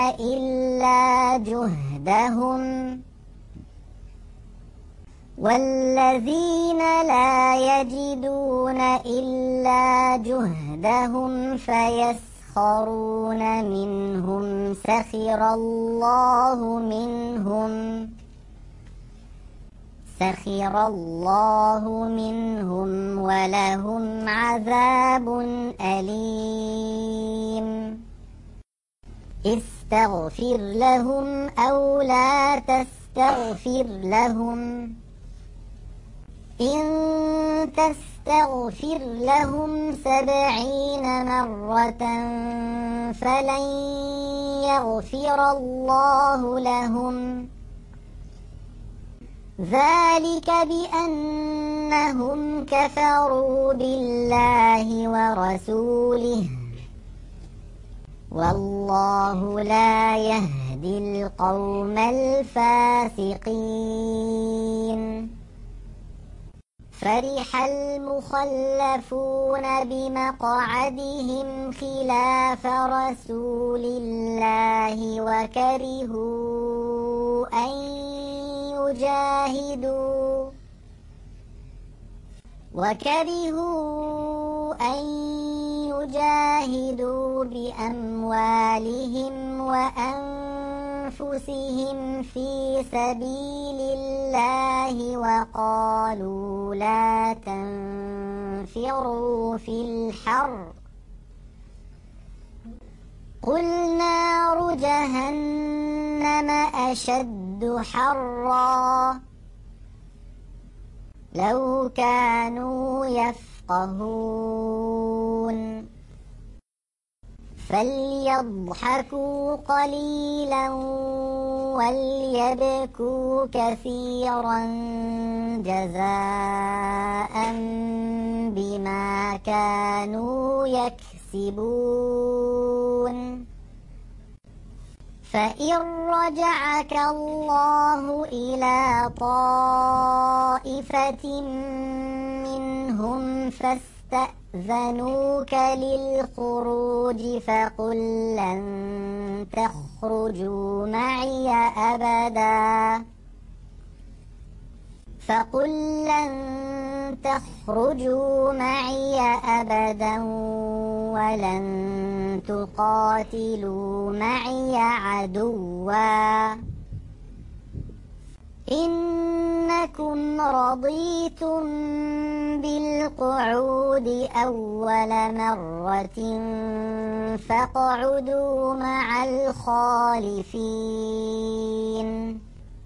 إلا جهدهم فيسخرون منهم سخر الله منهم ولهم عذاب أليم استغفر لهم أو لا تستغفر لهم إن تستغفر لهم 70 مرة فلن يغفر الله لهم ذلك بأنهم كفروا بالله ورسوله والله لا يهدي القوم الفاسقين فرح المخلفون بمقعدهم خلاف رسول الله وكرهوا أن يجاهدوا بأموالهم وأنفسهم في سبيل الله وقالوا لا تنفروا في الحر قل نار جهنم أشد حرا لو كانوا يفقهون فليضحكوا قليلا وليبكوا كثيرا جزاء بما كانوا يكسبون فإن رجعك الله إلى طائفة منهم فاستأذنوك للخروج فقل لن تخرجوا معي أبدا ولن تقاتلوا معي عدوا إنكم رضيتم بالقعود أول مرة فاقعدوا مع الخالفين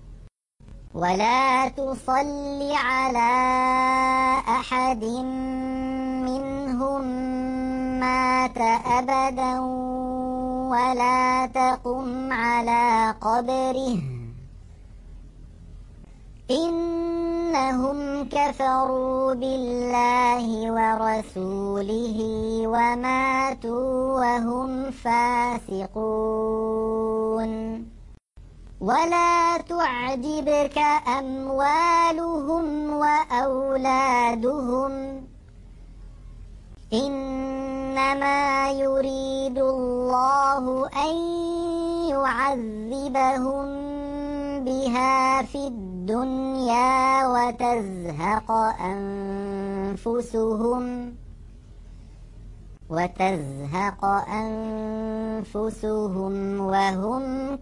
ولا تصل على أحد منهم مات أبدا ولا تقم على قبره إنهم كفروا بالله ورسوله وماتوا وهم فاسقون ولا تعجبك أموالهم وأولادهم إنما يريد الله أن يعذبهم بها في الدنيا وتزهق أنفسهم وهم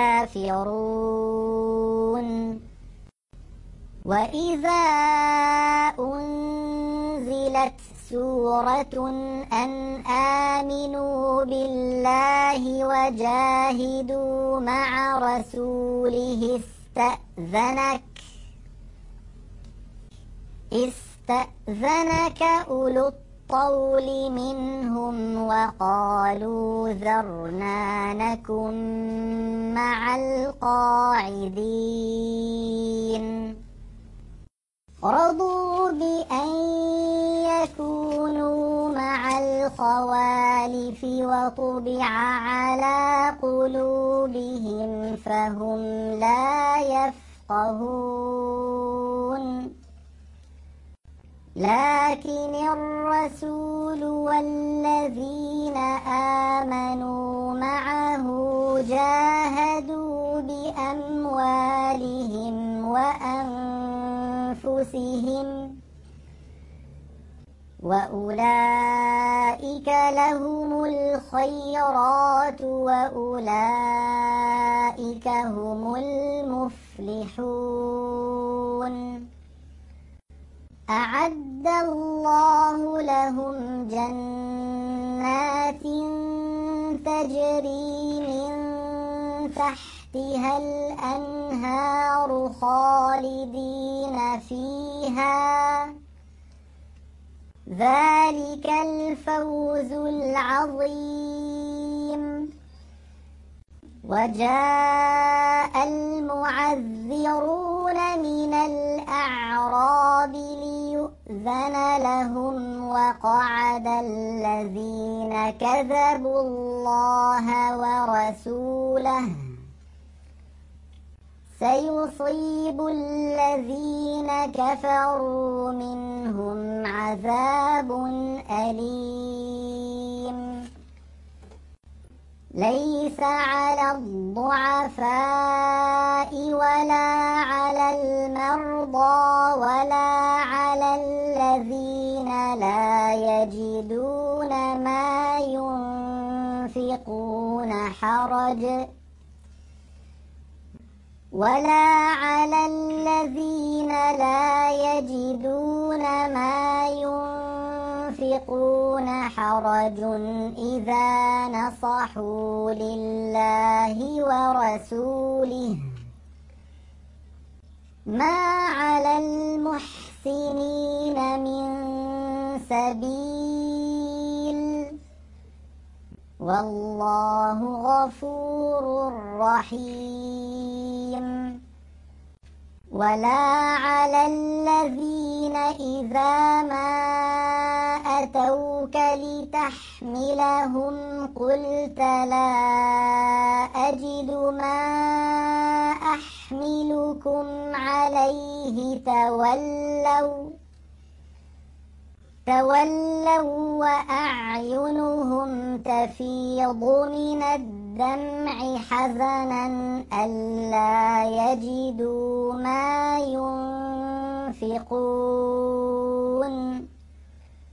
كافرون وإذا أنزلت سورة أن آمنوا بالله وجاهدوا مع رسوله استأذنك أولو الطول منهم وقالوا ذرنا نكن مع القاعدين رضوا بأن يكونوا مع الخوالف وطبع على قلوبهم فهم لا يفقهون لكن الرسول والذين آمنوا معه جاهدوا بأموالهم وأنفسهم وأولئك لهم الخيرات وأولئك هم المفلحون أعد الله لهم جنات تجري من تحتها الأنهار خالدين فيها ذلك الفوز العظيم وجاء المعذرون من الأعراب ليؤذن لهم وقعد الذين كذبوا الله ورسوله سيصيب الذين كفروا منهم عذاب أليم ليس على الضعفاء ولا على المرضى ولا على الذين لا يجدون ما ينفقون حرج إذا نصحوا لله ورسوله ما على المحسنين سبيل والله غفور رحيم ولا على الذين إذا ما أتوك لتحملهم قلت لا أجد ما أحملكم عليه تولوا وأعينهم تفيض من الدمع حزنا ألا يجدوا ما ينفقون